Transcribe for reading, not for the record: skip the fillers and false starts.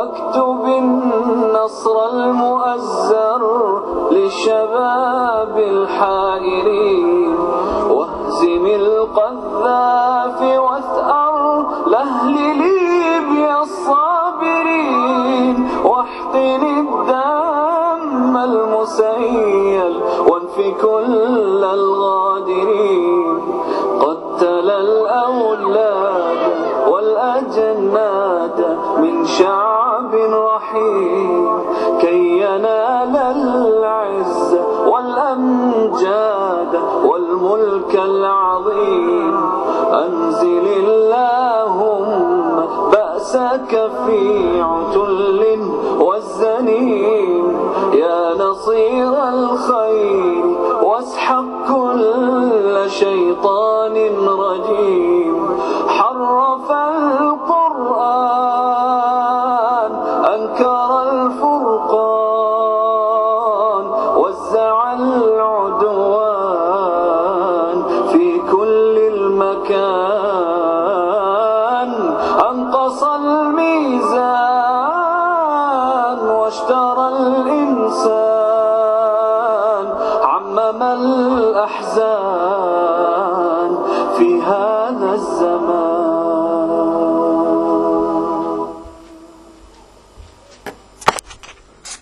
واكتب النصر المؤزر للشباب الحائرين، واهزم القذافي واثأر لأهل ليبيا الصابرين، واحقن الدم المسيل وانفي كل الغادرين. قتل الأولاد والأجناد من شعب رحيم كي ينال العز والأمجاد والملك العظيم. أنزل اللهم بأسك في عتل والزنين يا نصير الخير، واسحق كل شيطان رجيم. حرف القرآن أنكر الفرقان، وزع العدوان في كل المكان. أنقص الميزان واشترى الإنسان